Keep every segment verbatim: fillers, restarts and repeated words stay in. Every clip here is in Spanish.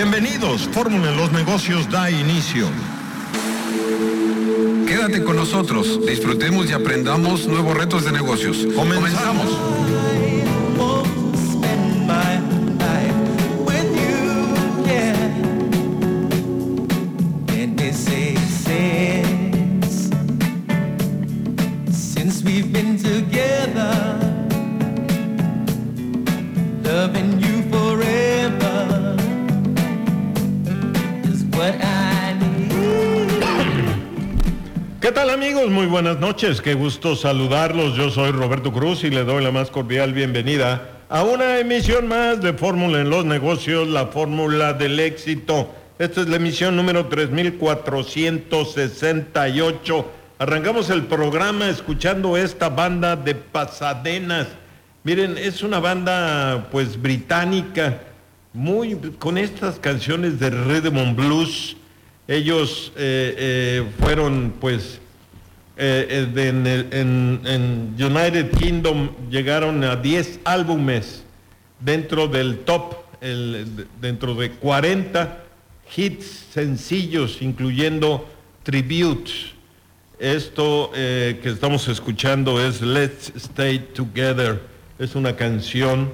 Bienvenidos, Fórmula en los Negocios da inicio. Quédate con nosotros, disfrutemos y aprendamos nuevos retos de negocios. Comenzamos. ¿Qué tal, amigos? Muy buenas noches, qué gusto saludarlos. Yo soy Roberto Cruz y le doy la más cordial bienvenida a una emisión más de Fórmula en los Negocios, la fórmula del éxito. Esta es la emisión número tres mil cuatrocientos sesenta y ocho. Arrancamos el programa escuchando esta banda de Pasadenas. Miren, es una banda pues británica, muy con estas canciones de rhythm and blues. Ellos eh, eh, fueron, pues, eh, de, en, en, en United Kingdom llegaron a diez álbumes dentro del top, el, dentro de cuarenta hits sencillos, incluyendo tributes. Esto eh, que estamos escuchando es Let's Stay Together. Es una canción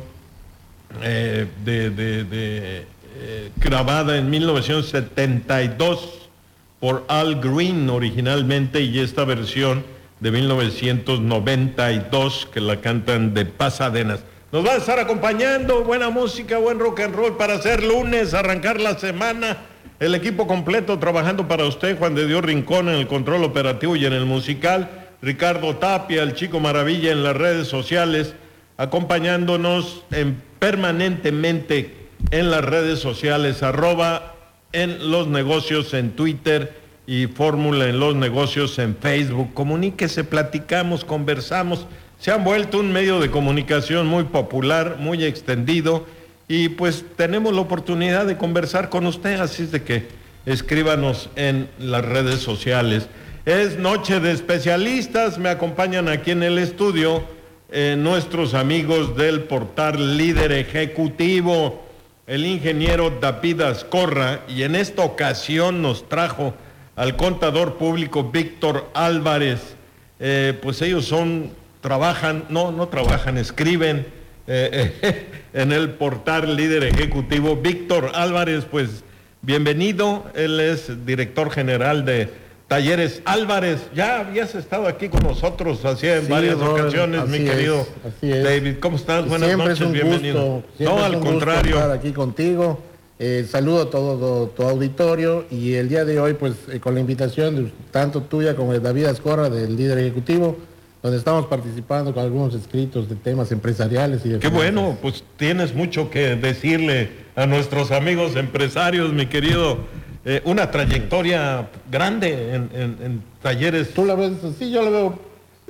eh, de... de, de Eh, grabada en mil novecientos setenta y dos por Al Green originalmente, y esta versión de mil novecientos noventa y dos que la cantan de Pasadenas. Nos va a estar acompañando buena música, buen rock and roll para hacer lunes, arrancar la semana. El equipo completo trabajando para usted: Juan de Dios Rincón en el control operativo y en el musical, Ricardo Tapia, el Chico Maravilla en las redes sociales, acompañándonos en, permanentemente en las redes sociales, arroba en los negocios en Twitter y Fórmula en los Negocios en Facebook. Comuníquese, platicamos, conversamos. Se han vuelto un medio de comunicación muy popular, muy extendido, y pues tenemos la oportunidad de conversar con usted, así es de que escríbanos en las redes sociales. Es noche de especialistas, me acompañan aquí en el estudio eh, nuestros amigos del portal Líder Ejecutivo, el ingeniero David Azcorra, y en esta ocasión nos trajo al contador público Víctor Álvarez. Eh, pues ellos son, trabajan, no, no trabajan, escriben eh, eh, en el portal Líder Ejecutivo. Víctor Álvarez, pues bienvenido, él es director general de Talleres Álvarez. Ya habías estado aquí con nosotros hacía en sí, varias Robert, ocasiones, mi querido es, David. ¿Cómo estás? Buenas siempre noches, es un bienvenido. Gusto, no, es al un contrario. Gusto estar aquí contigo. Eh, saludo a todo tu auditorio, y el día de hoy, pues, eh, con la invitación de, tanto tuya como de David Azcorra, del Líder Ejecutivo, donde estamos participando con algunos escritos de temas empresariales y de Qué finanzas. Bueno, pues tienes mucho que decirle a nuestros amigos empresarios, mi querido. Eh, una trayectoria grande en, en, en Talleres. ¿Tú la ves así? Yo la veo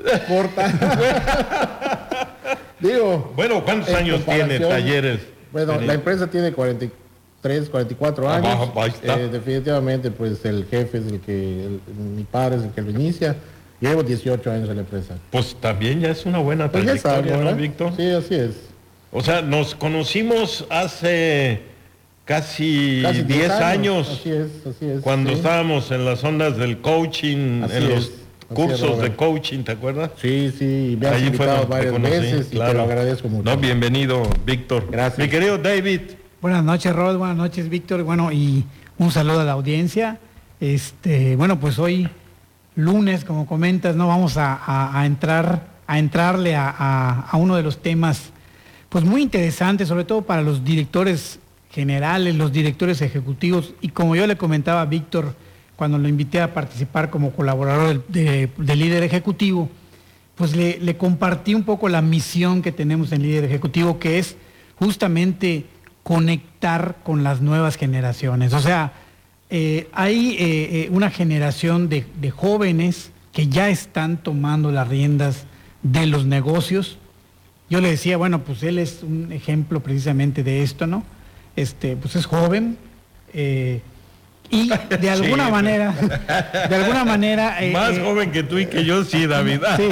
corta. Digo, bueno, ¿cuántos años tiene Talleres? Bueno, Tenía. La empresa tiene cuarenta y tres, cuarenta y cuatro años. Ah, ahí está. Eh, definitivamente, pues el jefe es el que, el, mi padre es el que lo inicia. Llevo dieciocho años en la empresa. Pues también ya es una buena trayectoria, pues sabe, ¿no, Víctor? Sí, así es. O sea, nos conocimos hace casi diez años. Así es, así es. Cuando sí. estábamos en las ondas del coaching, así en los es, cursos es, de coaching, ¿te acuerdas? Sí, sí, me has invitado varias conocí, veces, claro. Y te lo agradezco mucho. No, bienvenido, Víctor. Gracias. Mi querido David. Buenas noches, Rod, buenas noches, Víctor. Bueno, y un saludo a la audiencia. Este, bueno, pues hoy, lunes, como comentas, no vamos a, a, a entrar, a entrarle a, a, a uno de los temas, pues muy interesantes, sobre todo para los directores generales, los directores ejecutivos, y como yo le comentaba a Víctor cuando lo invité a participar como colaborador de, de, de Líder Ejecutivo, pues le, le compartí un poco la misión que tenemos en Líder Ejecutivo, que es justamente conectar con las nuevas generaciones. O sea, eh, hay eh, eh, una generación de, de jóvenes que ya están tomando las riendas de los negocios. Yo le decía, bueno, pues él es un ejemplo precisamente de esto, ¿no? Este, pues es joven, eh, Y de alguna Sí. manera, de alguna manera... eh, Más eh, joven que tú y que yo, sí, David. Sí.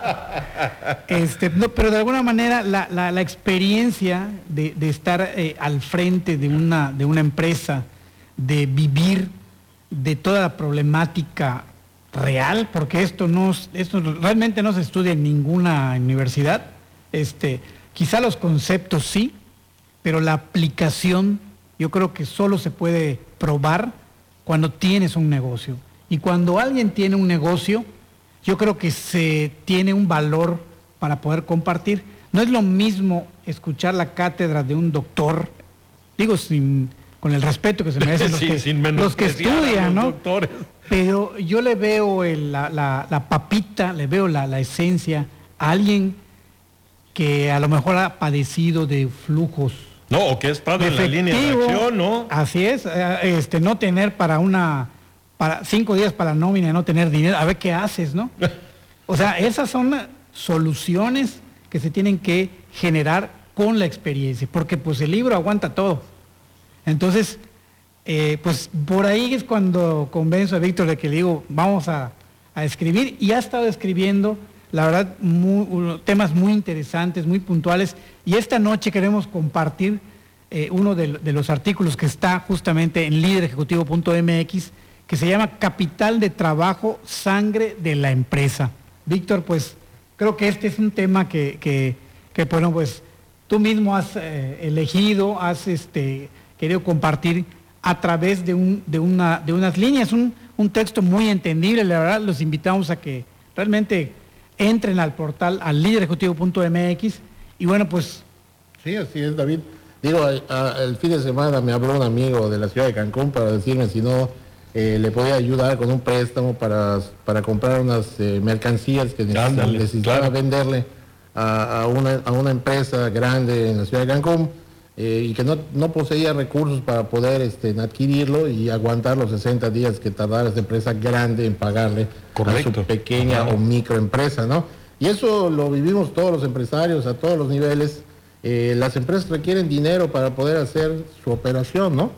Este, no, pero de alguna manera la, la, la experiencia de, de estar eh, al frente de una, de una empresa, de vivir de toda la problemática real, porque esto no, esto realmente no se estudia en ninguna universidad. Este, quizá los conceptos sí, pero la aplicación yo creo que solo se puede probar cuando tienes un negocio. Y cuando alguien tiene un negocio, yo creo que se tiene un valor para poder compartir. No es lo mismo escuchar la cátedra de un doctor, digo sin, con el respeto que se merecen los, Sí, que, sin los que menospreciar a los estudian, ¿no? doctores. Pero yo le veo el- la, la- la papita, le veo la, la esencia a alguien que a lo mejor ha padecido de flujos. No, o que ha estado en la línea de efectivo. acción, ¿no? Así es, eh, este, no tener para una, para cinco días para la nómina, no tener dinero, a ver qué haces, ¿no? O sea, esas son soluciones que se tienen que generar con la experiencia, porque pues el libro aguanta todo. Entonces, eh, pues por ahí es cuando convenzo a Víctor de que le digo, vamos a, a escribir, y ha estado escribiendo, la verdad, muy, temas muy interesantes, muy puntuales, y esta noche queremos compartir eh, uno de, de los artículos que está justamente en líder ejecutivo punto m x, que se llama Capital de Trabajo, Sangre de la Empresa. Víctor, pues creo que este es un tema que, que, que bueno, pues tú mismo has eh, elegido, has este, querido compartir a través de, un, de, una, de unas líneas, un, un texto muy entendible. La verdad, los invitamos a que realmente entren al portal, al líder ejecutivo punto m x, y bueno, pues... Sí, así es, David. Digo, a- a- el fin de semana me habló un amigo de la ciudad de Cancún para decirme si no eh, le podía ayudar con un préstamo para, para comprar unas eh, mercancías que neces- Ándale, necesitaba claro. venderle a, a una, a una empresa grande en la ciudad de Cancún, eh, y que no, no poseía recursos para poder este, adquirirlo y aguantar los sesenta días que tardara esa empresa grande en pagarle a Correcto. su pequeña Ajá. o microempresa, ¿no? Y eso lo vivimos todos los empresarios a todos los niveles. Eh, las empresas requieren dinero para poder hacer su operación, ¿no?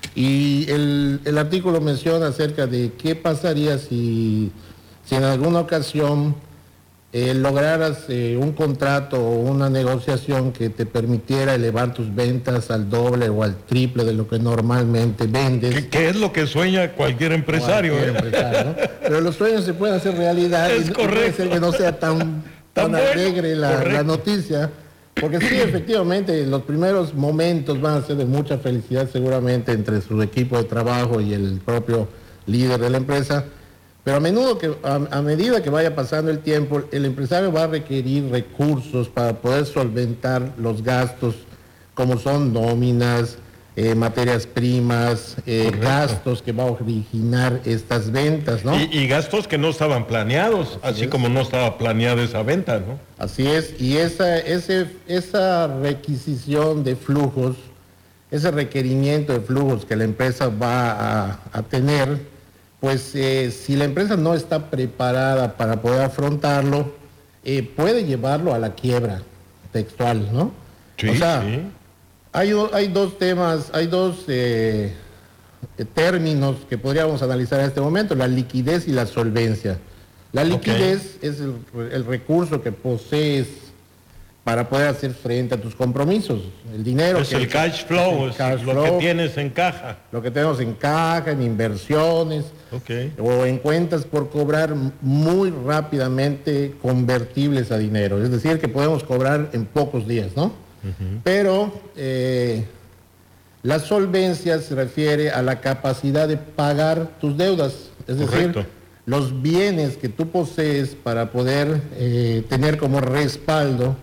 Y el, el artículo menciona acerca de qué pasaría si, si en alguna ocasión eh, lograras eh, un contrato o una negociación que te permitiera elevar tus ventas al doble o al triple de lo que normalmente vendes. ¿Qué, qué es lo que sueña cualquier empresario? Cualquier eh? empresario, ¿no? Pero los sueños se pueden hacer realidad. Es y no- puede correcto. ser que no sea tan, Tan tan bueno, alegre la, correcto. la noticia. Porque sí, efectivamente, los primeros momentos van a ser de mucha felicidad seguramente entre su equipo de trabajo y el propio líder de la empresa. Pero a menudo que, a, a medida que vaya pasando el tiempo, el empresario va a requerir recursos para poder solventar los gastos, como son nóminas, eh, materias primas, eh, Correcto. gastos que va a originar estas ventas, ¿no? Y, y gastos que no estaban planeados, así es. como no estaba planeada esa venta, ¿no? Así es, y esa, ese, esa requisición de flujos, ese requerimiento de flujos que la empresa va a, a tener, pues eh, si la empresa no está preparada para poder afrontarlo, eh, puede llevarlo a la quiebra textual, ¿no? Sí, o sea, sí. hay, do- hay dos temas, hay dos eh, eh, términos que podríamos analizar en este momento, la liquidez y la solvencia. La liquidez es el, el recurso que posees para poder hacer frente a tus compromisos. El dinero Es que el cash flow, el es cash lo flow, que tienes en caja. lo que tenemos en caja, en inversiones, Ok. o en cuentas por cobrar muy rápidamente convertibles a dinero. Es decir, que podemos cobrar en pocos días, ¿no? Pero eh, la solvencia se refiere a la capacidad de pagar tus deudas. Es decir, Correcto. los bienes que tú posees para poder eh, tener como respaldo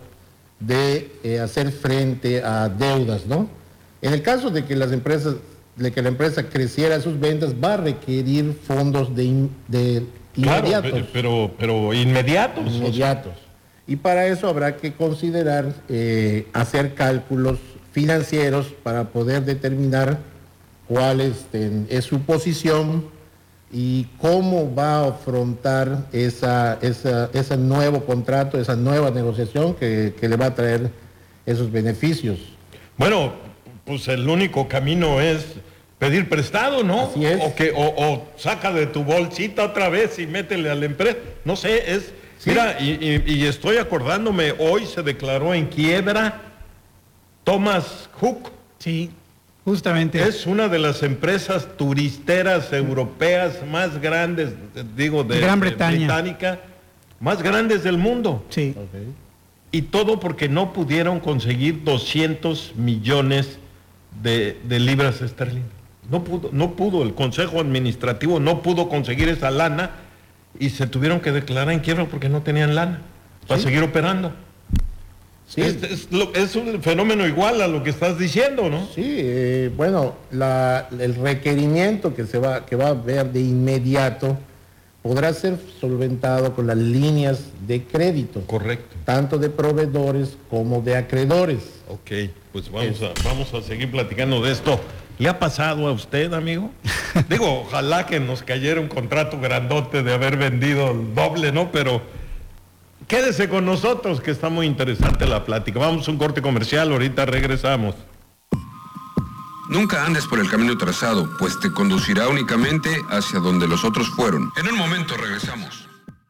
de eh, hacer frente a deudas, ¿no? En el caso de que las empresas, de que la empresa creciera sus ventas, va a requerir fondos de, in- de Claro, inmediatos. pe- pero, pero inmediatos. o sea, inmediatos. Y para eso habrá que considerar eh, hacer cálculos financieros para poder determinar cuál este, es su posición y cómo va a afrontar esa, esa, ese nuevo contrato, esa nueva negociación que, que le va a traer esos beneficios. Bueno, pues el único camino es pedir prestado, ¿no? Así es. O, que, o, o saca de tu bolsita otra vez y métele a la empresa. No sé, es... Sí. Mira, y, y, y estoy acordándome, hoy se declaró en quiebra Thomas Cook. Sí, justamente. Es una de las empresas turisteras europeas más grandes, digo, de Gran Bretaña. De británica, más grandes del mundo. Sí. Okay. Y todo porque no pudieron conseguir doscientos millones de, de libras esterlinas. No pudo, no pudo, el Consejo Administrativo no pudo conseguir esa lana y se tuvieron que declarar en quiebra porque no tenían lana para ¿Sí? seguir operando. Sí. Es, es, lo, es un fenómeno igual a lo que estás diciendo, ¿no? Sí, eh, bueno, la, el requerimiento que se va, que va a haber de inmediato podrá ser solventado con las líneas de crédito. Correcto. Tanto de proveedores como de acreedores. Ok, pues vamos a, vamos a seguir platicando de esto. ¿Le ha pasado a usted, amigo? Digo, ojalá que nos cayera un contrato grandote de haber vendido el doble, ¿no? Pero quédese con nosotros, que está muy interesante la plática. Vamos a un corte comercial, ahorita regresamos. Nunca andes por el camino trazado, pues te conducirá únicamente hacia donde los otros fueron. En un momento regresamos.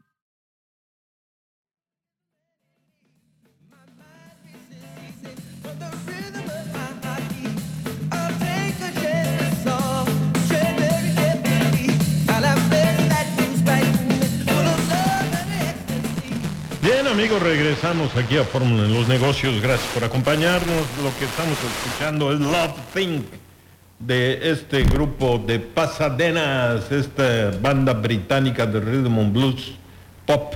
Bien, amigos, regresamos aquí a Fórmula en los Negocios. Gracias por acompañarnos. Lo que estamos escuchando es Love Thing, de este grupo de Pasadenas, esta banda británica de rhythm and blues pop.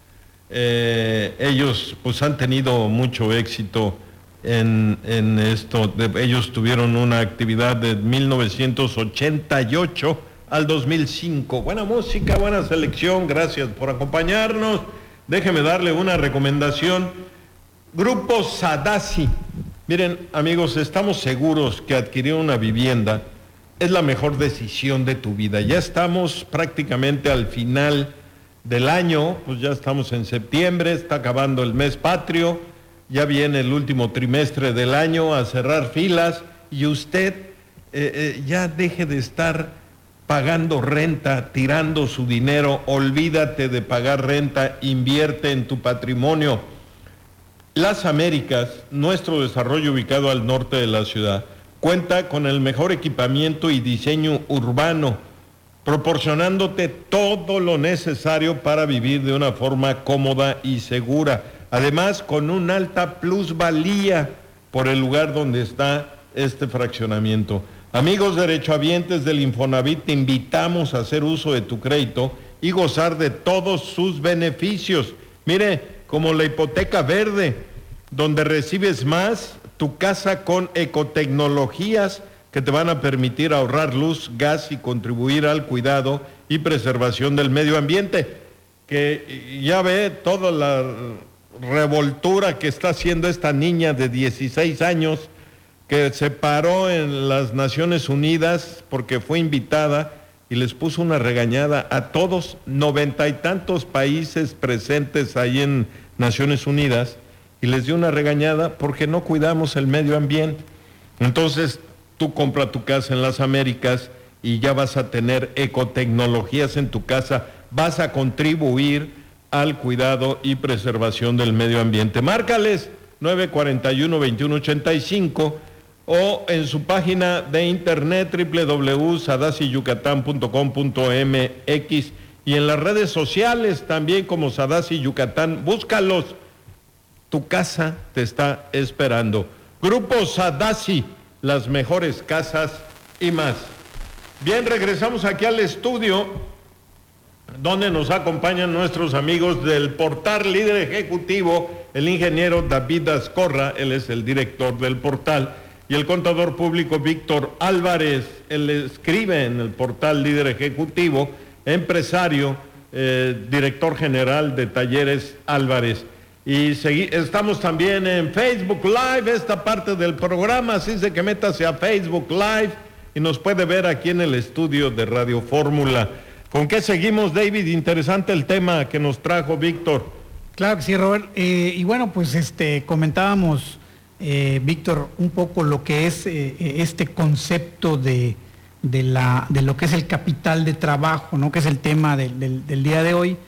Eh, ellos pues han tenido mucho éxito en, en esto. De, ellos tuvieron una actividad de mil novecientos ochenta y ocho al dos mil cinco. Buena música, buena selección. Gracias por acompañarnos. Déjeme darle una recomendación. Grupo Sadasi. Miren, amigos, estamos seguros que adquirir una vivienda es la mejor decisión de tu vida. Ya estamos prácticamente al final del año, pues ya estamos en septiembre, está acabando el mes patrio, ya viene el último trimestre del año a cerrar filas y usted eh, eh, ya deje de estar pagando renta, tirando su dinero, olvídate de pagar renta, invierte en tu patrimonio. Las Américas, nuestro desarrollo ubicado al norte de la ciudad, cuenta con el mejor equipamiento y diseño urbano, proporcionándote todo lo necesario para vivir de una forma cómoda y segura. Además, con una alta plusvalía por el lugar donde está este fraccionamiento. Amigos derechohabientes del Infonavit, te invitamos a hacer uso de tu crédito y gozar de todos sus beneficios. Mire, como la hipoteca verde, donde recibes más, tu casa con ecotecnologías que te van a permitir ahorrar luz, gas y contribuir al cuidado y preservación del medio ambiente. Que ya ve toda la revoltura que está haciendo esta niña de dieciséis años, que se paró en las Naciones Unidas porque fue invitada y les puso una regañada a todos, noventa y tantos países presentes ahí en Naciones Unidas, y les dio una regañada porque no cuidamos el medio ambiente. Entonces, tú compra tu casa en las Américas y ya vas a tener ecotecnologías en tu casa, vas a contribuir al cuidado y preservación del medio ambiente. Márcales nueve cuatro uno, veintiuno ochenta y cinco o en su página de internet doble u doble u doble u punto sadasi yucatán punto com punto m x y en las redes sociales también como Sadasi Yucatán. Búscalos, tu casa te está esperando. Grupo Sadasi, las mejores casas y más. Bien, regresamos aquí al estudio donde nos acompañan nuestros amigos del portal Líder Ejecutivo, el ingeniero David Azcorra, él es el director del portal, y el contador público Víctor Álvarez, él escribe en el portal Líder Ejecutivo, empresario, eh, director general de Talleres Álvarez. Y segui- estamos también en Facebook Live, esta parte del programa, así es de que métase a Facebook Live y nos puede ver aquí en el estudio de Radio Fórmula. ¿Con qué seguimos, David? Interesante el tema que nos trajo Víctor. Claro que sí, Robert. Eh, y bueno, pues este comentábamos, eh, Víctor, un poco lo que es eh, este concepto de, de, la, de lo que es el capital de trabajo, ¿no? Que es el tema del, del, del día de hoy.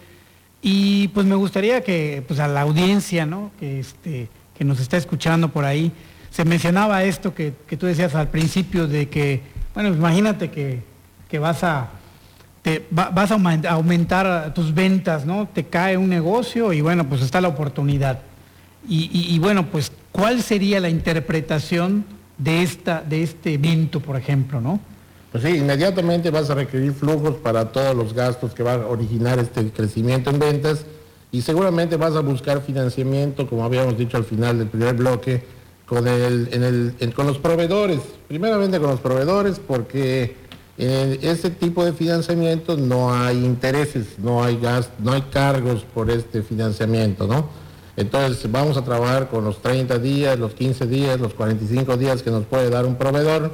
Y pues me gustaría que pues, a la audiencia, ¿no? que, este, que nos está escuchando por ahí, se mencionaba esto que, que tú decías al principio de que, bueno, imagínate que, que vas a... Te, va, vas a aumentar tus ventas, ¿no? Te cae un negocio y bueno, pues está la oportunidad. Y, y, y bueno, pues, ¿cuál sería la interpretación de, esta, de este evento, por ejemplo, ¿no? Pues sí, inmediatamente vas a requerir flujos para todos los gastos que va a originar este crecimiento en ventas y seguramente vas a buscar financiamiento, como habíamos dicho al final del primer bloque, con, el, en el, en, con los proveedores. Primeramente con los proveedores porque... En este tipo de financiamiento no hay intereses, no hay gas, no hay cargos por este financiamiento, ¿no? Entonces vamos a trabajar con los treinta días, los quince días, los cuarenta y cinco días que nos puede dar un proveedor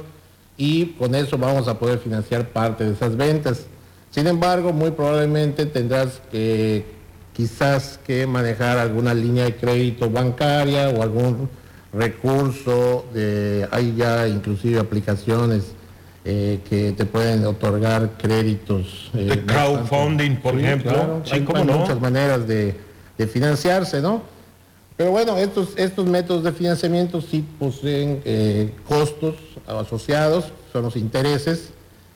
y con eso vamos a poder financiar parte de esas ventas. Sin embargo, muy probablemente tendrás que quizás que manejar alguna línea de crédito bancaria o algún recurso, de, hay ya inclusive aplicaciones Eh, que te pueden otorgar créditos. Eh, de crowdfunding, por sí, ejemplo. Claro, sí, hay, ¿cómo hay no? muchas maneras de, de financiarse, ¿no? Pero bueno, estos, estos métodos de financiamiento sí poseen eh, costos asociados, son los intereses,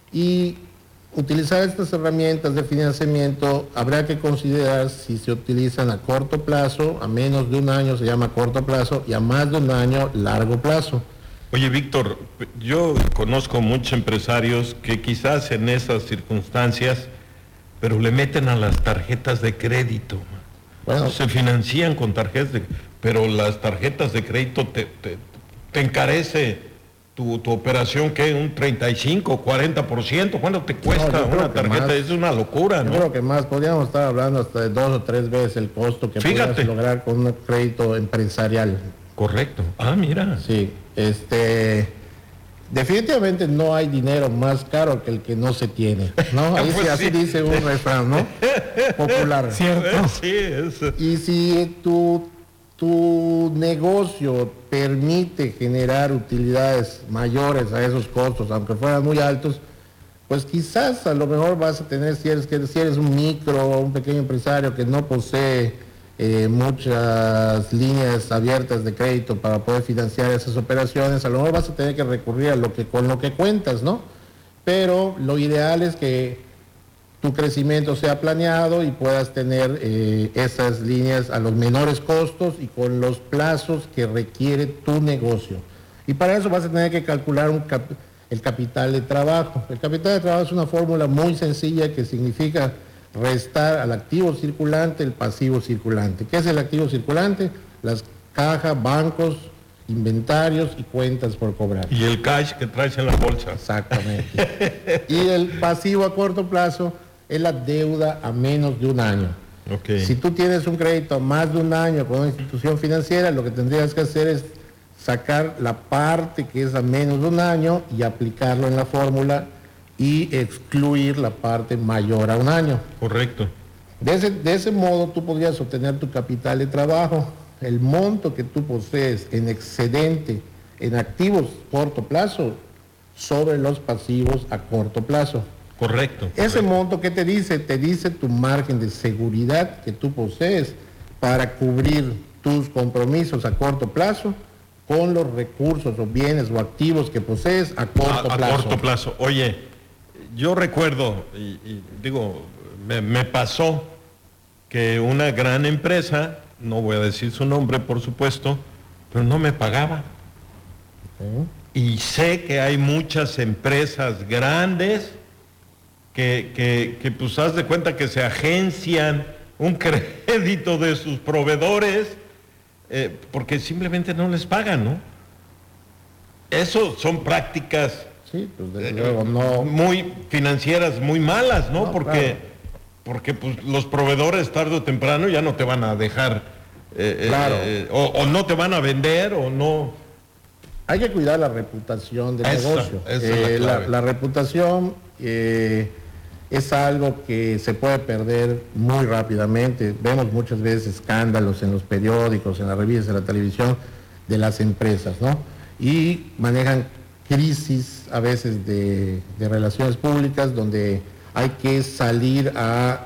y utilizar estas herramientas de financiamiento habrá que considerar si se utilizan a corto plazo, a menos de un año se llama corto plazo, y a más de un año largo plazo. Oye, Víctor, yo conozco muchos empresarios que quizás en esas circunstancias, pero le meten a las tarjetas de crédito. Bueno, se financian con tarjetas de, pero las tarjetas de crédito te, te, te encarece tu, tu operación, ¿qué? Un treinta y cinco, cuarenta por ciento. ¿Cuánto te cuesta no, una tarjeta? Más, es una locura, ¿no? Yo creo que más, podríamos estar hablando hasta de dos o tres veces el costo que puedes lograr con un crédito empresarial. Correcto. Ah, mira. Sí. Este, definitivamente no hay dinero más caro que el que no se tiene, ¿no? Ahí pues sí, así sí. Dice un refrán, ¿no? Popular. ¿Cierto? Sí, es. Y si tu, tu negocio permite generar utilidades mayores a esos costos, aunque fueran muy altos, pues quizás a lo mejor vas a tener, si eres, si eres un micro o un pequeño empresario que no posee Eh, muchas líneas abiertas de crédito para poder financiar esas operaciones, a lo mejor vas a tener que recurrir a lo que con lo que cuentas, ¿no? Pero lo ideal es que tu crecimiento sea planeado y puedas tener eh, esas líneas a los menores costos y con los plazos que requiere tu negocio. Y para eso vas a tener que calcular un cap- el capital de trabajo. El capital de trabajo es una fórmula muy sencilla que significa restar al activo circulante el pasivo circulante. ¿Qué es el activo circulante? Las cajas, bancos, inventarios y cuentas por cobrar. Y el cash que traes en la bolsa. Exactamente. Y el pasivo a corto plazo es la deuda a menos de un año. Okay. Si tú tienes un crédito a más de un año con una institución financiera, lo que tendrías que hacer es sacar la parte que es a menos de un año y aplicarlo en la fórmula y excluir la parte mayor a un año. Correcto. De ese, de ese modo tú podrías obtener tu capital de trabajo, el monto que tú posees en excedente en activos corto plazo sobre los pasivos a corto plazo. Correcto. Ese correcto. monto, ¿qué te dice? Te dice tu margen de seguridad que tú posees para cubrir tus compromisos a corto plazo con los recursos o bienes o activos que posees a corto a, plazo. A corto plazo. Oye, yo recuerdo, y, y digo, me, me pasó que una gran empresa, no voy a decir su nombre por supuesto, pero no me pagaba. ¿Sí? Y sé que hay muchas empresas grandes que, que, que pues haz de cuenta que se agencian un crédito de sus proveedores eh, porque simplemente no les pagan, ¿no? Eso son prácticas sí, pues desde luego, no. muy financieras, muy malas, ¿no? no porque claro. porque pues, los proveedores tarde o temprano ya no te van a dejar, eh, claro. eh, o, o no te van a vender, o no. Hay que cuidar la reputación del esa, negocio. Esa eh, es la, la, la reputación eh, es algo que se puede perder muy rápidamente. Vemos muchas veces escándalos en los periódicos, en las revistas, en la televisión, de las empresas, ¿no? Y manejan crisis a veces de, de relaciones públicas, donde hay que salir a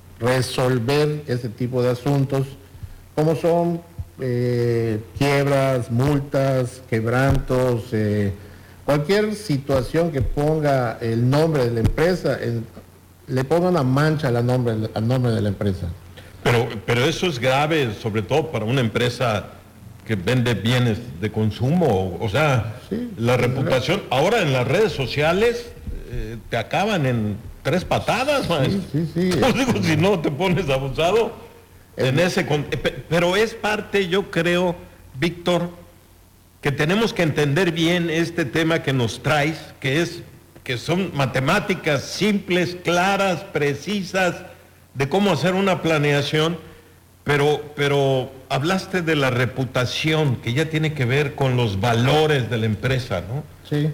resolver ese tipo de asuntos, como son eh, quiebras, multas, quebrantos, eh, cualquier situación que ponga el nombre de la empresa, el, le ponga una mancha al nombre, al nombre de la empresa. Pero, pero eso es grave, sobre todo para una empresa que vende bienes de consumo, o sea, sí, la reputación. Ahora en las redes sociales eh, te acaban en tres patadas, maestro. Sí, sí, sí. No digo, si no te pones abusado en ese... Pero es parte, yo creo, Víctor, que tenemos que entender bien este tema que nos traes, que es que son matemáticas simples, claras, precisas, de cómo hacer una planeación, pero, pero hablaste de la reputación, que ya tiene que ver con los valores de la empresa, ¿no? Sí.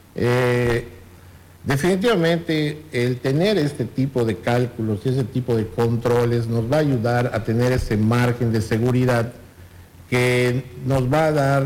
Eh, definitivamente el tener este tipo de cálculos y ese tipo de controles nos va a ayudar a tener ese margen de seguridad que nos va a dar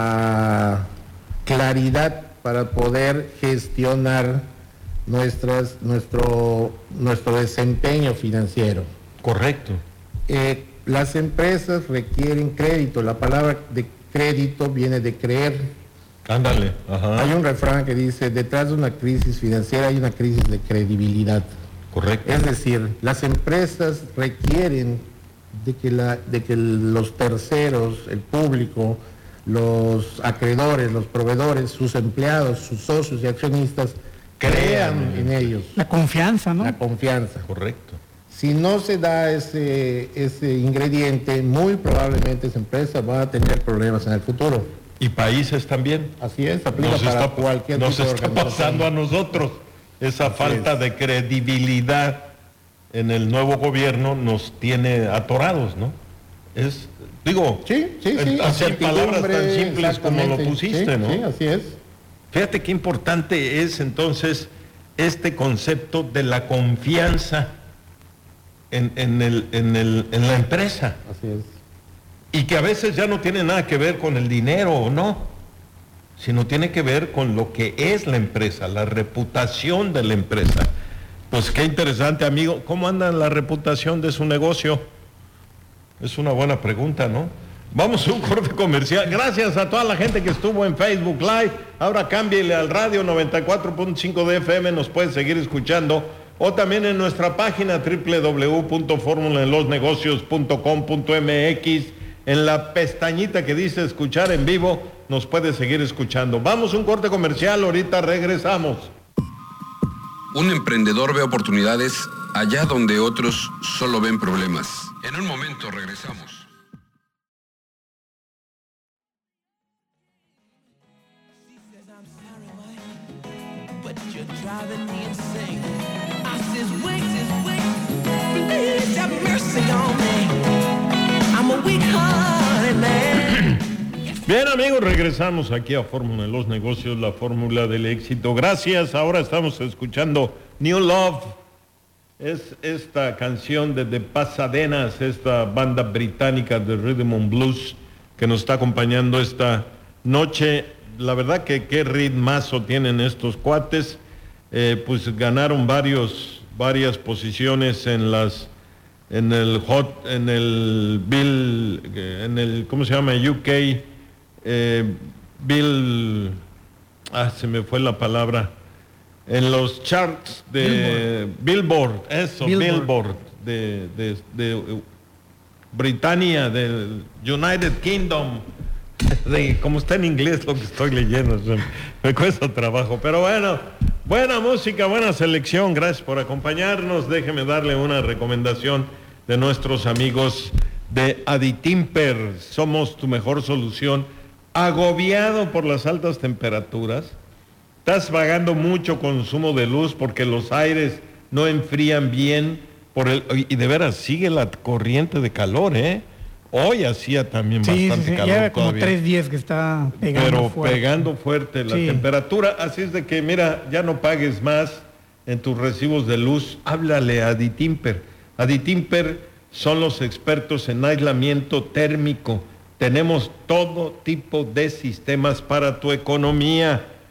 la claridad para poder gestionar nuestras, nuestro, nuestro desempeño financiero. Correcto. Eh, las empresas requieren crédito. La palabra de crédito viene de creer. Ándale. Ajá. Hay un refrán que dice, detrás de una crisis financiera hay una crisis de credibilidad. Correcto. Es decir, las empresas requieren de que, la, de que los terceros, el público, los acreedores, los proveedores, sus empleados, sus socios y accionistas crean en ellos. La confianza, ¿no? La confianza. Correcto. Si no se da ese, ese ingrediente, muy probablemente esa empresa va a tener problemas en el futuro. Y países también. Así es, aplica nos para está, cualquier nos tipo de está organización. pasando a nosotros. Esa Así falta es. de credibilidad en el nuevo gobierno nos tiene atorados, ¿no? Es, digo, Sí, sí, sí. así en palabras tan incertidumbre, simples como lo exactamente. pusiste, Sí, ¿no? Sí, así es. Fíjate qué importante es entonces este concepto de la confianza en, en, el, en, el, en la empresa. Así es. Y que a veces ya no tiene nada que ver con el dinero o no, sino tiene que ver con lo que es la empresa, la reputación de la empresa. Pues qué interesante, amigo. ¿Cómo anda la reputación de su negocio? Es una buena pregunta, ¿no? Vamos a un corte comercial. Gracias a toda la gente que estuvo en Facebook Live. Ahora cámbiele al radio noventa y cuatro punto cinco de F M, nos puede seguir escuchando. O también en nuestra página doble u doble u doble u punto fórmula en los negocios punto com punto m x. En la pestañita que dice escuchar en vivo, nos puede seguir escuchando. Vamos a un corte comercial, ahorita regresamos. Un emprendedor ve oportunidades allá donde otros solo ven problemas. En un momento regresamos. Bien, amigos, regresamos aquí a Fórmula de los Negocios, la fórmula del éxito. Gracias, ahora estamos escuchando New Love. Es esta canción de The Pasadenas, esta banda británica de Rhythm and Blues que nos está acompañando esta noche. La verdad que qué ritmazo tienen estos cuates. Eh, pues ganaron varios, varias posiciones en las, en el Hot, en el Bill, en el, ¿cómo se llama? U K, eh, Bill, ah, se me fue la palabra. En los charts de Billboard, Billboard eso, Billboard, Billboard de, de, de Britania, del United Kingdom, de, como está en inglés lo que estoy leyendo, me cuesta trabajo, pero bueno, buena música, buena selección, gracias por acompañarnos. Déjeme darle una recomendación de nuestros amigos de Aditimper. Somos tu mejor solución. Agobiado por las altas temperaturas, estás pagando mucho consumo de luz porque los aires no enfrían bien por el, y de veras sigue la corriente de calor, ¿eh? Hoy hacía también sí, bastante sí, sí. calor Ya como todavía. tres días que está pegando Pero fuerte. pegando fuerte la Sí. temperatura, así es de que mira, ya no pagues más en tus recibos de luz, háblale a Aditimper. Aditimper son los expertos en aislamiento térmico. Tenemos todo tipo de sistemas para tu economía.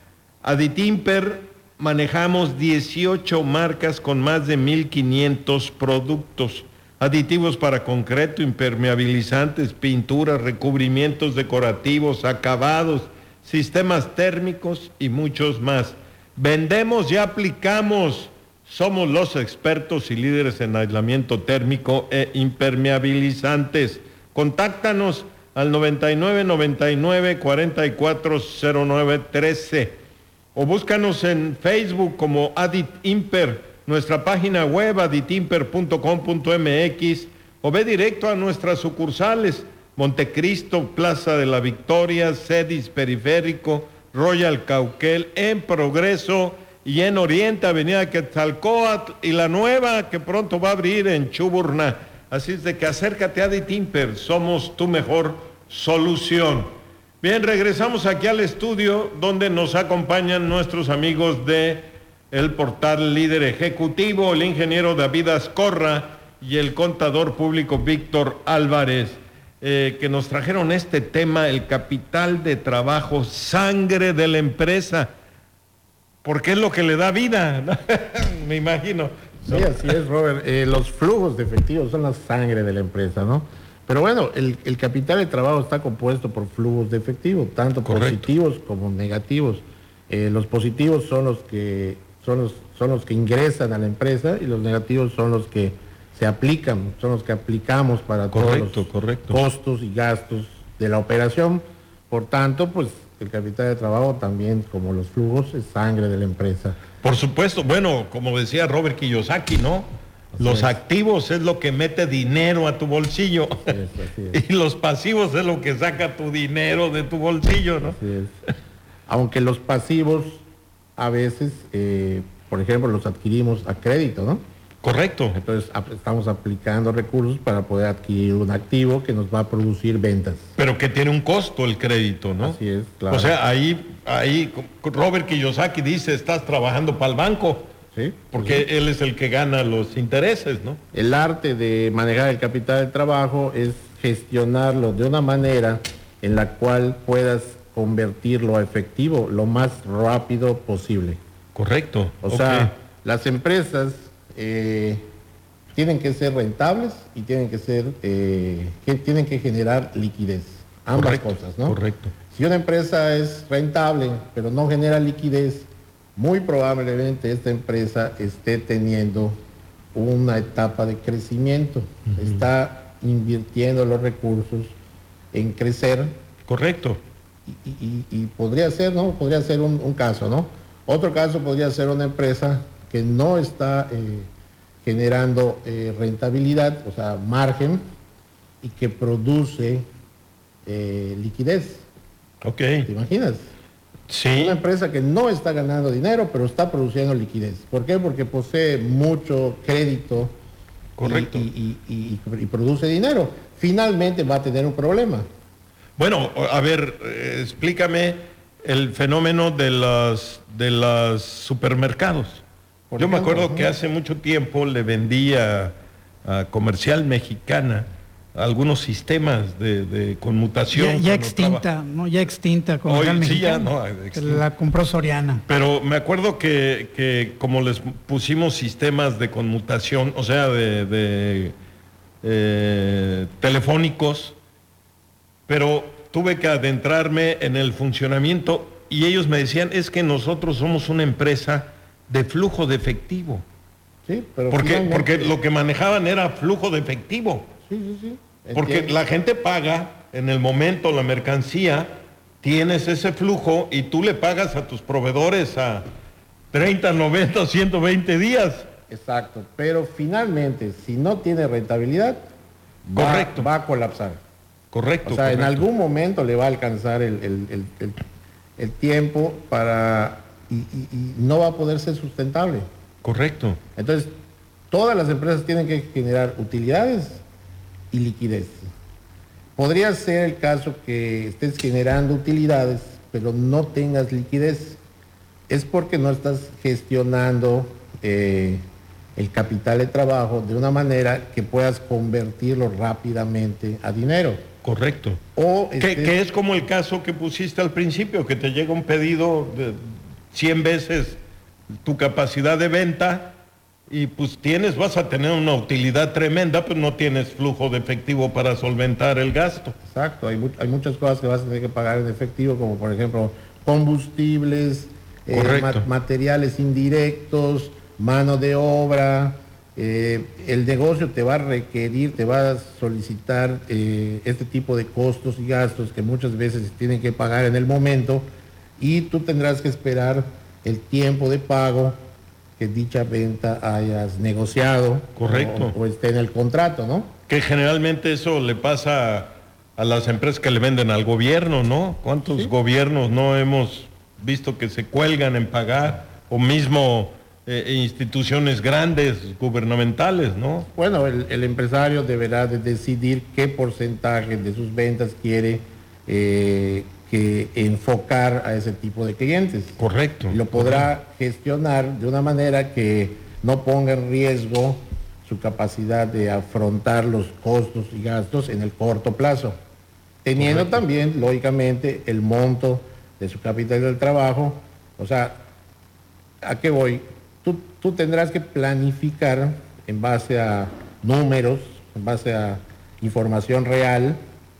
Aditimper manejamos dieciocho marcas con más de mil quinientos productos. Aditivos para concreto, impermeabilizantes, pinturas, recubrimientos decorativos, acabados, sistemas térmicos y muchos más. Vendemos y aplicamos. Somos los expertos y líderes en aislamiento térmico e impermeabilizantes. Contáctanos al noventa y nueve, noventa y nueve, cuarenta y cuatro, cero nueve, trece o búscanos en Facebook como Aditimper, nuestra página web aditimper punto com punto m x o ve directo a nuestras sucursales Montecristo, Plaza de la Victoria, Cedis Periférico, Royal Cauquel, en Progreso y en Oriente, Avenida Quetzalcóatl, y la nueva que pronto va a abrir en Chuburná. Así es de que acércate a Aditimper, somos tu mejor solución. Bien, regresamos aquí al estudio donde nos acompañan nuestros amigos de el portal Líder Ejecutivo, el ingeniero David Azcorra y el contador público Víctor Álvarez, eh, que nos trajeron este tema, el capital de trabajo, sangre de la empresa, porque es lo que le da vida, ¿no? Me imagino. Sí, así es, Robert. Eh, los flujos de efectivo son la sangre de la empresa, ¿no? Pero bueno, el, el capital de trabajo está compuesto por flujos de efectivo, tanto Correcto. positivos como negativos. Eh, los positivos son los que son los, son los que ingresan a la empresa y los negativos son los que se aplican, son los que aplicamos para Correcto, todos los correcto. costos y gastos de la operación. Por tanto, pues el capital de trabajo también, como los flujos, es sangre de la empresa. Por supuesto, bueno, como decía Robert Kiyosaki, ¿no? Así Los es. activos es lo que mete dinero a tu bolsillo. Así es, así es. Y los pasivos es lo que saca tu dinero de tu bolsillo, ¿no? Así es. Aunque los pasivos a veces, eh, por ejemplo, los adquirimos a crédito, ¿no? Correcto. Entonces ap- estamos aplicando recursos para poder adquirir un activo que nos va a producir ventas. Pero que tiene un costo el crédito, ¿no? Así es, claro. O sea, ahí, ahí Robert Kiyosaki dice, estás trabajando para el banco, ¿Sí? porque él es el que gana los intereses, ¿no? El arte de manejar el capital de trabajo es gestionarlo de una manera en la cual puedas convertirlo a efectivo lo más rápido posible. Correcto. O ok. sea, las empresas eh, tienen que ser rentables y tienen que ser eh, que tienen que generar liquidez. Ambas Correcto, cosas, ¿no? correcto. Si una empresa es rentable pero no genera liquidez, muy probablemente esta empresa esté teniendo una etapa de crecimiento. Uh-huh. Está invirtiendo los recursos en crecer. Correcto. Y, y, y podría ser, ¿no? Podría ser un, un caso, ¿no? Otro caso podría ser una empresa que no está eh, generando eh, rentabilidad, o sea, margen, y que produce eh, liquidez. Ok. ¿Te imaginas? Sí. Una empresa que no está ganando dinero, pero está produciendo liquidez. ¿Por qué? Porque posee mucho crédito. Correcto. Y, y, y, y, y produce dinero. Finalmente va a tener un problema. Bueno, a ver, eh, explícame el fenómeno de los de los supermercados. Por Yo ejemplo, me acuerdo ¿no? que hace mucho tiempo le vendía a Comercial Mexicana algunos sistemas de, de conmutación. Ya, ya cuando extinta, traba- ¿no? Ya extinta. Como Hoy Real sí, ya Mexicana, no, que extinta. la compró Soriana. Pero me acuerdo que, que como les pusimos sistemas de conmutación, o sea, de, de eh, telefónicos, pero tuve que adentrarme en el funcionamiento y ellos me decían, es que nosotros somos una empresa de flujo de efectivo. Sí, pero Porque, finalmente- porque lo que manejaban era flujo de efectivo. Sí, sí, sí. Porque Entiendo. la gente paga en el momento la mercancía, tienes ese flujo y tú le pagas a tus proveedores a treinta, noventa, ciento veinte días. Exacto, pero finalmente, si no tiene rentabilidad, va, Correcto. va a colapsar. Correcto. O sea, en correcto. algún momento le va a alcanzar el, el- el- el- el tiempo para y, y- y no va a poder ser sustentable. Correcto. Entonces, todas las empresas tienen que generar utilidades y liquidez. Podría ser el caso que estés generando utilidades, pero no tengas liquidez. Es porque no estás gestionando eh, el capital de trabajo de una manera que puedas convertirlo rápidamente a dinero. Correcto. O Que, estés- que es como el caso que pusiste al principio, que te llega un pedido de cien veces tu capacidad de venta y pues tienes, vas a tener una utilidad tremenda, pues no tienes flujo de efectivo para solventar el gasto. Exacto, hay, mu- hay muchas cosas que vas a tener que pagar en efectivo, como por ejemplo combustibles, eh, ma- materiales indirectos, mano de obra. Eh, el negocio te va a requerir, te va a solicitar eh, este tipo de costos y gastos que muchas veces se tienen que pagar en el momento, y tú tendrás que esperar el tiempo de pago que dicha venta hayas negociado. Correcto. O, o esté en el contrato, ¿no? Que generalmente eso le pasa a las empresas que le venden al gobierno, ¿no? ¿Cuántos Sí. gobiernos no hemos visto que se cuelgan en pagar? O mismo eh, instituciones grandes, gubernamentales, ¿no? Bueno, el, el empresario deberá de decidir qué porcentaje de sus ventas quiere eh, que enfocar a ese tipo de clientes. Correcto. Y lo podrá gestionar de una manera que no ponga en riesgo su capacidad de afrontar los costos y gastos en el corto plazo, teniendo Correcto. también, lógicamente, el monto de su capital del trabajo. O sea, ¿a qué voy? Tú, tú tendrás que planificar en base a números, en base a información real.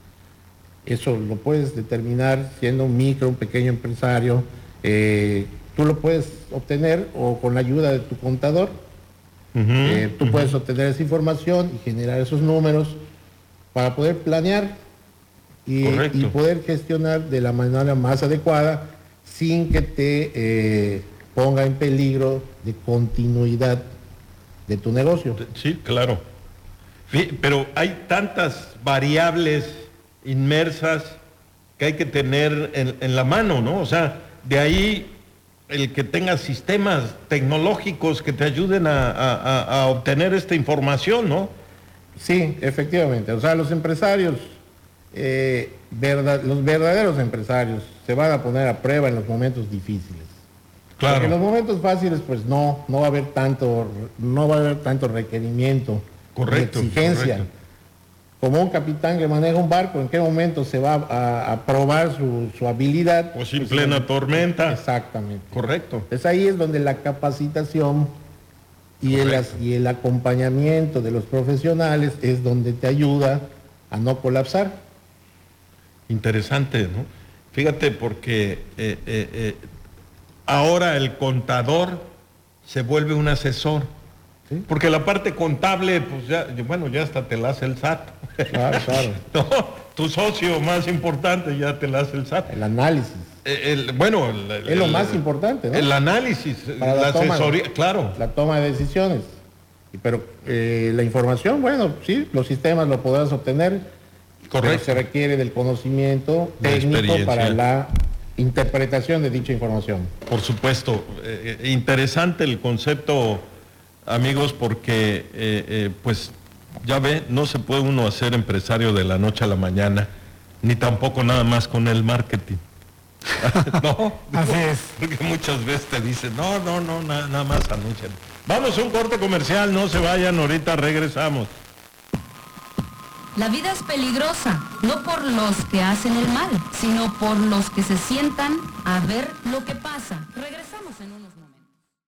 Eso lo puedes determinar siendo un micro, un pequeño empresario. Eh, tú lo puedes obtener o con la ayuda de tu contador. Ujú, Eh, tú ujú. puedes obtener esa información y generar esos números para poder planear y, Correcto. y poder gestionar de la manera más adecuada sin que te eh, ponga en peligro de continuidad de tu negocio. Sí, claro. Fí- Pero hay tantas variables inmersas que hay que tener en, en la mano, ¿no? O sea, de ahí el que tenga sistemas tecnológicos que te ayuden a, a- a- a obtener esta información, ¿no? Sí, efectivamente. O sea, los empresarios, eh, verdad- los verdaderos empresarios se van a poner a prueba en los momentos difíciles. Porque en los momentos fáciles, pues no, no va a haber tanto, no va a haber tanto requerimiento, Correcto, ni exigencia. correcto. Como un capitán que maneja un barco, ¿en qué momento se va a, a probar su, su habilidad? O sin Pues, plena en- tormenta. Exactamente. Correcto. Entonces ahí es donde la capacitación y el, Correcto. as- y el acompañamiento de los profesionales es donde te ayuda a no colapsar. Interesante, ¿no? Fíjate, porque eh, eh, eh, ahora el contador se vuelve un asesor. ¿Sí? Porque la parte contable, pues ya, bueno, ya hasta te la hace el S A T. Claro, claro. No, tu socio más importante ya te la hace el S A T. El análisis. Eh, el- bueno, el, el- Es lo el- más importante, ¿no? El análisis, Para la, la toma. asesoría, claro. La toma de decisiones. Y Pero eh, la información, bueno, sí, los sistemas lo podrás obtener. Pero Correcto. se requiere del conocimiento De técnico experiencia. para la interpretación de dicha información. Por supuesto. Eh, eh, interesante el concepto, amigos, porque, eh, eh, pues, ya ve, no se puede uno hacer empresario de la noche a la mañana, ni tampoco nada más con el marketing. No, Así es. porque muchas veces te dicen, no, no, no, na- nada más anuncian. Vamos a un corte comercial, no se vayan, ahorita regresamos. La vida es peligrosa, no por los que hacen el mal, sino por los que se sientan a ver lo que pasa. Regresamos en unos momentos.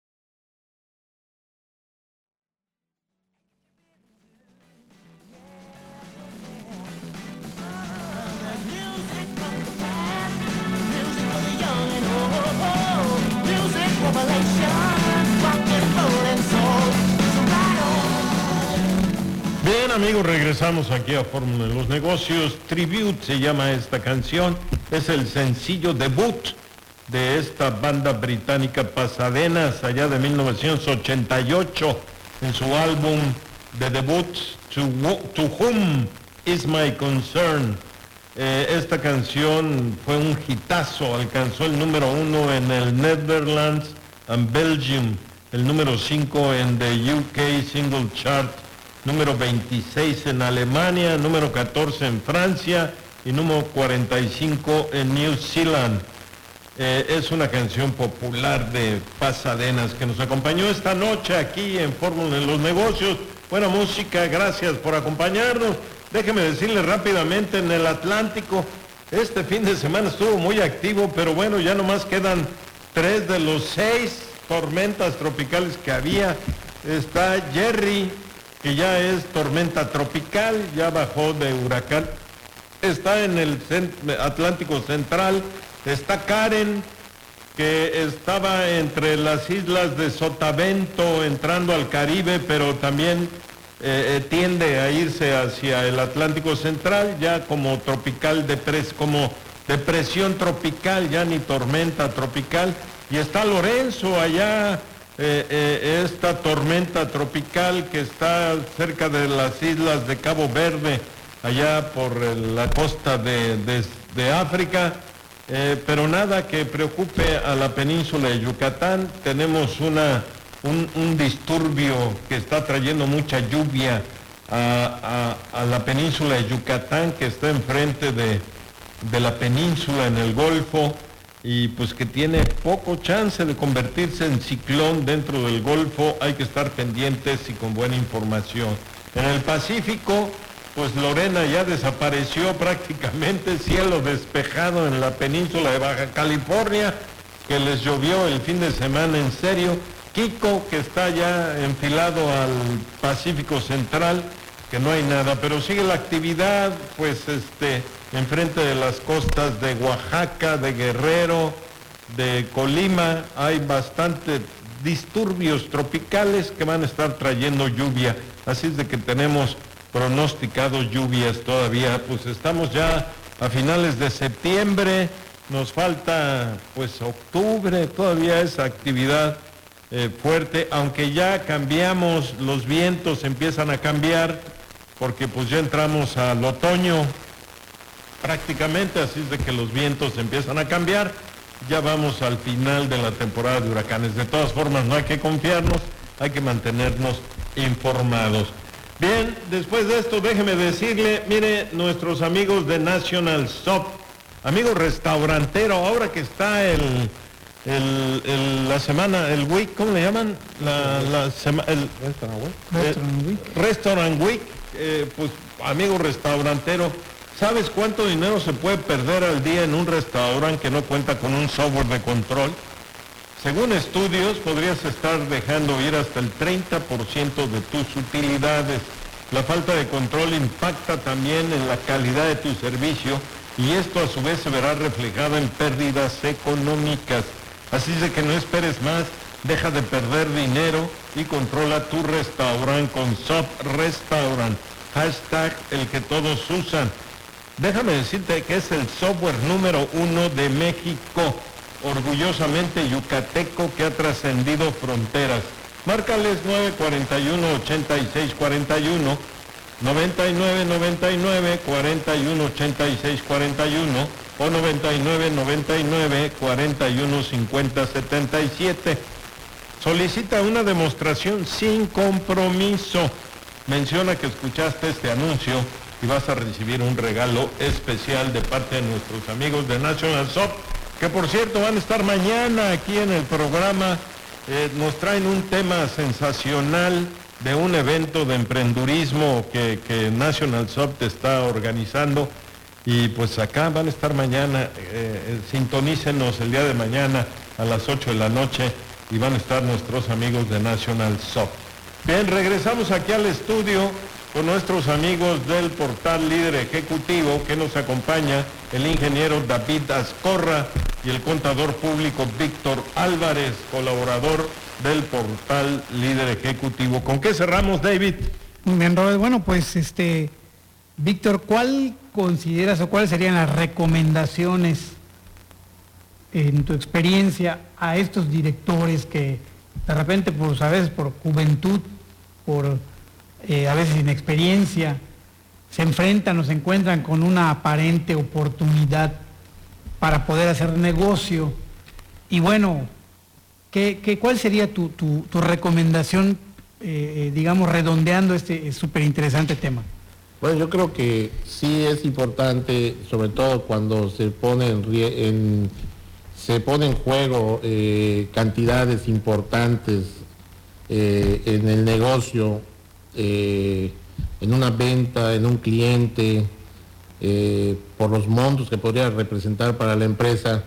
Bien, amigos, regresamos aquí a Fórmula de los Negocios. Tribute se llama esta canción. Es el sencillo debut de esta banda británica Pasadenas, allá de mil novecientos ochenta y ocho, en su álbum de debut, To, Wo- To Whom Is My Concern. Eh, esta canción fue un hitazo, alcanzó el número uno en el Netherlands and Belgium, el número cinco en the U K Single Chart, número veintiséis en Alemania, número catorce en Francia y número cuarenta y cinco en New Zealand. Eh, es una canción popular de Pasadenas que nos acompañó esta noche aquí en Fórmula de los Negocios. Buena música, gracias por acompañarnos. Déjeme decirle rápidamente, en el Atlántico, este fin de semana estuvo muy activo, pero bueno, ya nomás quedan tres de los seis tormentas tropicales que había. Está Jerry, que ya es tormenta tropical, ya bajó de huracán. Está en el Atlántico Central. Está Karen, que estaba entre las islas de Sotavento entrando al Caribe, pero también eh, tiende a irse hacia el Atlántico Central, ya como tropical, depres, como depresión tropical, ya ni tormenta tropical. Y está Lorenzo allá, eh, eh, esta tormenta tropical que está cerca de las islas de Cabo Verde, allá por el, la costa de, de, de África. Eh, pero nada que preocupe a la península de Yucatán. Tenemos una, un, un disturbio que está trayendo mucha lluvia a, a, a la península de Yucatán, que está enfrente de, de la península en el Golfo, y pues que tiene poco chance de convertirse en ciclón dentro del Golfo. Hay que estar pendientes y con buena información. En el Pacífico, pues Lorena ya desapareció prácticamente, cielo despejado en la península de Baja California, que les llovió el fin de semana en serio. Kiko, que está ya enfilado al Pacífico Central, que no hay nada, pero sigue la actividad, pues este, enfrente de las costas de Oaxaca, de Guerrero, de Colima. Hay bastantes disturbios tropicales que van a estar trayendo lluvia, así es de que tenemos pronosticados lluvias todavía. Pues estamos ya a finales de septiembre, nos falta pues octubre, todavía esa actividad eh, fuerte, aunque ya cambiamos, los vientos empiezan a cambiar, porque pues ya entramos al otoño prácticamente, así es de que los vientos empiezan a cambiar, ya vamos al final de la temporada de huracanes. De todas formas, no hay que confiarnos, hay que mantenernos informados. Bien, después de esto, déjeme decirle, mire, nuestros amigos de National Shop, amigo restaurantero, ahora que está el, el, el la semana, el week, ¿cómo le llaman? La, la sema, el Restaurant Week. Restaurant Week. Restaurant Week, eh, pues, amigo restaurantero, ¿sabes cuánto dinero se puede perder al día en un restaurante que no cuenta con un software de control? Según estudios, podrías estar dejando ir hasta el treinta por ciento de tus utilidades. La falta de control impacta también en la calidad de tu servicio, y esto a su vez se verá reflejado en pérdidas económicas. Así es de que no esperes más, deja de perder dinero y controla tu restaurante con Shop Restaurant. Hashtag el que todos usan. Déjame decirte que es el software número uno de México, orgullosamente yucateco, que ha trascendido fronteras. Márcales nueve cuatro uno, ochenta y seis cuarenta y uno, noventa y nueve noventa y nueve, cuarenta y uno, ochenta y seis cuarenta y uno o noventa y nueve noventa y nueve, cuarenta y uno, cincuenta setenta y siete. Solicita una demostración sin compromiso. Menciona que escuchaste este anuncio y vas a recibir un regalo especial de parte de nuestros amigos de National Shop, que por cierto van a estar mañana aquí en el programa. Eh, nos traen un tema sensacional de un evento de emprendurismo que, que National Shop está organizando, y pues acá van a estar mañana. Eh, sintonícenos el día de mañana a las ocho de la noche y van a estar nuestros amigos de National Shop. Bien, regresamos aquí al estudio con nuestros amigos del portal Líder Ejecutivo, que nos acompaña el ingeniero David Azcorra y el contador público Víctor Álvarez, colaborador del portal Líder Ejecutivo. ¿Con qué cerramos, David? Muy bien, Robert. Bueno, pues este, Víctor, ¿cuál consideras o cuáles serían las recomendaciones en tu experiencia a estos directores que de repente, pues a veces por juventud, por eh, a veces inexperiencia, se enfrentan o se encuentran con una aparente oportunidad para poder hacer negocio? Y bueno, ¿qué, qué, ¿cuál sería tu, tu, tu recomendación, eh, digamos, redondeando este súper interesante tema? Bueno, yo creo que sí es importante, sobre todo cuando se pone en, en, se pone en juego eh, cantidades importantes eh, en el negocio, eh, en una venta, en un cliente, eh, por los montos que podría representar para la empresa.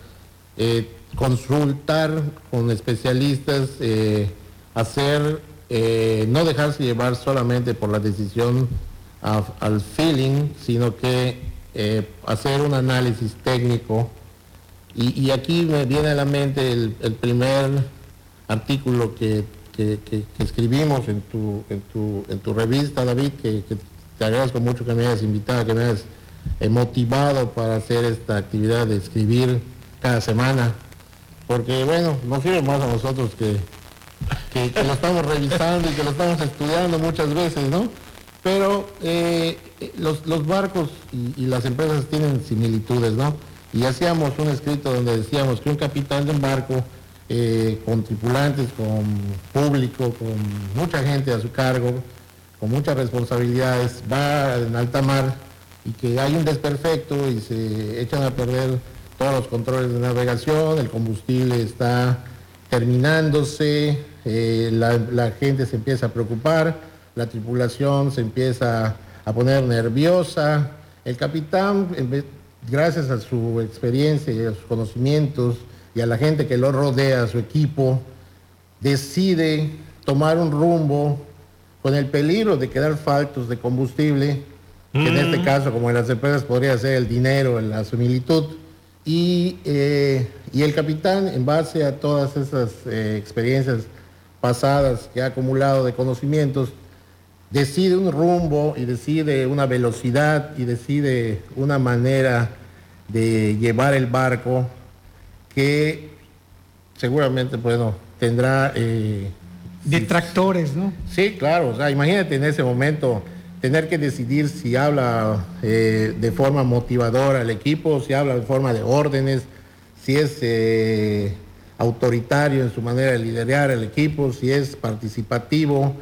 eh, consultar con especialistas, eh, hacer, eh, no dejarse llevar solamente por la decisión a, al feeling, sino que eh, hacer un análisis técnico. Y, y aquí me viene a la mente el, el primer artículo que, que, que, que escribimos en tu, en, tu, en tu revista, David, que, que te agradezco mucho que me hayas invitado, que me hayas eh, motivado para hacer esta actividad de escribir cada semana, porque bueno, nos sirve más a nosotros que, que, que lo estamos revisando y que lo estamos estudiando muchas veces, ¿no? Pero eh, los, los barcos y, y las empresas tienen similitudes, ¿no? Y hacíamos un escrito donde decíamos que un capitán de un barco, eh, con tripulantes, con público, con mucha gente a su cargo, con muchas responsabilidades, va en alta mar y que hay un desperfecto y se echan a perder todos los controles de navegación, el combustible está terminándose, eh, la, la gente se empieza a preocupar, la tripulación se empieza a poner nerviosa, el capitán, en vez, gracias a su experiencia y a sus conocimientos y a la gente que lo rodea, a su equipo, decide tomar un rumbo con el peligro de quedar faltos de combustible, mm. que en este caso, como en las empresas, podría ser el dinero, la similitud, y, eh, y el capitán, en base a todas esas eh, experiencias pasadas que ha acumulado de conocimientos, decide un rumbo y decide una velocidad y decide una manera de llevar el barco que seguramente, bueno, tendrá... Eh, detractores, ¿no? Sí, claro, o sea, imagínate en ese momento tener que decidir si habla eh, de forma motivadora al equipo, si habla de forma de órdenes, si es eh, autoritario en su manera de liderar el equipo, si es participativo,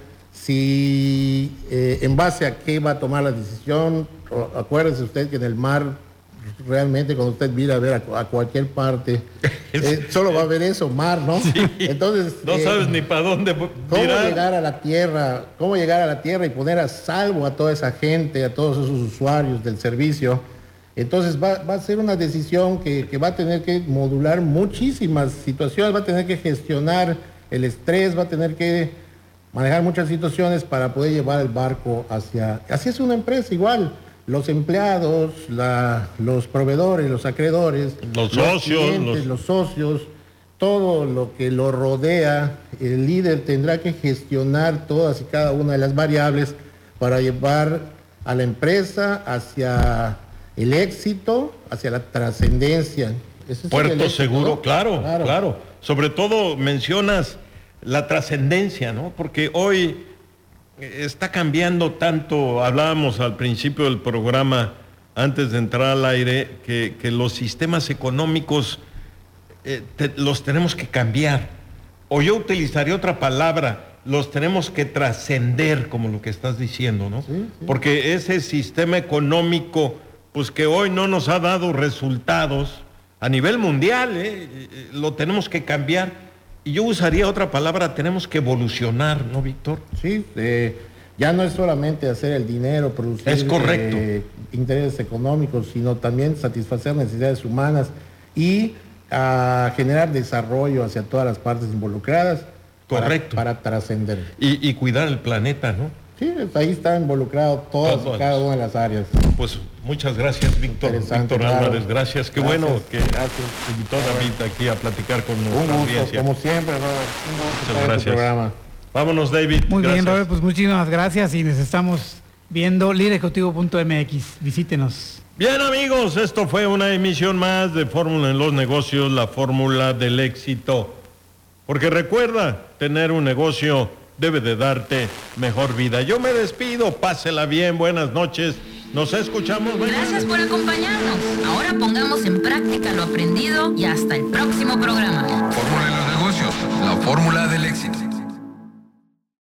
si eh, en base a qué va a tomar la decisión. Acuérdese usted que en el mar realmente cuando usted mira a ver a, a cualquier parte, eh, solo va a ver eso, mar, ¿no? Sí. Entonces no eh, sabes ni para dónde ¿cómo mirar? llegar a la tierra? ¿Cómo llegar a la tierra y poner a salvo a toda esa gente, a todos esos usuarios del servicio? Entonces va, va a ser una decisión que, que va a tener que modular muchísimas situaciones, va a tener que gestionar el estrés, va a tener que manejar muchas situaciones para poder llevar el barco hacia... Así es una empresa igual. Los empleados, la, los proveedores, los acreedores, los, los socios, clientes, los... los socios, todo lo que lo rodea, el líder tendrá que gestionar todas y cada una de las variables para llevar a la empresa hacia el éxito, hacia la trascendencia. Puerto seguro, ¿no? claro, claro, claro. Sobre todo mencionas la trascendencia, ¿no? Porque hoy está cambiando tanto, hablábamos al principio del programa, antes de entrar al aire, que, que los sistemas económicos eh, te, los tenemos que cambiar. O yo utilizaría otra palabra, los tenemos que trascender, como lo que estás diciendo, ¿no? Sí, sí. Porque ese sistema económico, pues que hoy no nos ha dado resultados a nivel mundial, ¿eh? Lo tenemos que cambiar. Y yo usaría otra palabra, tenemos que evolucionar, ¿no, Víctor? Sí, eh, ya no es solamente hacer el dinero, producir es correcto. Eh, intereses económicos, sino también satisfacer necesidades humanas y a generar desarrollo hacia todas las partes involucradas. Correcto. Para, para trascender. Y, y cuidar el planeta, ¿no? Sí, ahí está involucrado todas y cada una de las áreas. Pues muchas gracias, Víctor. Víctor claro. Álvarez, gracias. Qué gracias, bueno que gracias. invitó a David aquí a platicar con nuestra Un gusto, audiencia. como siempre, Robert. Un gusto muchas gracias. Programa. Vámonos, David. Muy gracias. bien, Robert, pues muchísimas gracias y nos estamos viendo líder ejecutivo punto m x. Visítenos. Bien, amigos, esto fue una emisión más de Fórmula en los Negocios, la fórmula del éxito. Porque recuerda, tener un negocio debe de darte mejor vida. Yo me despido, pásela bien, buenas noches, nos escuchamos. Gracias por acompañarnos. Ahora pongamos en práctica lo aprendido y hasta el próximo programa. Fórmula en los negocios, la fórmula del éxito.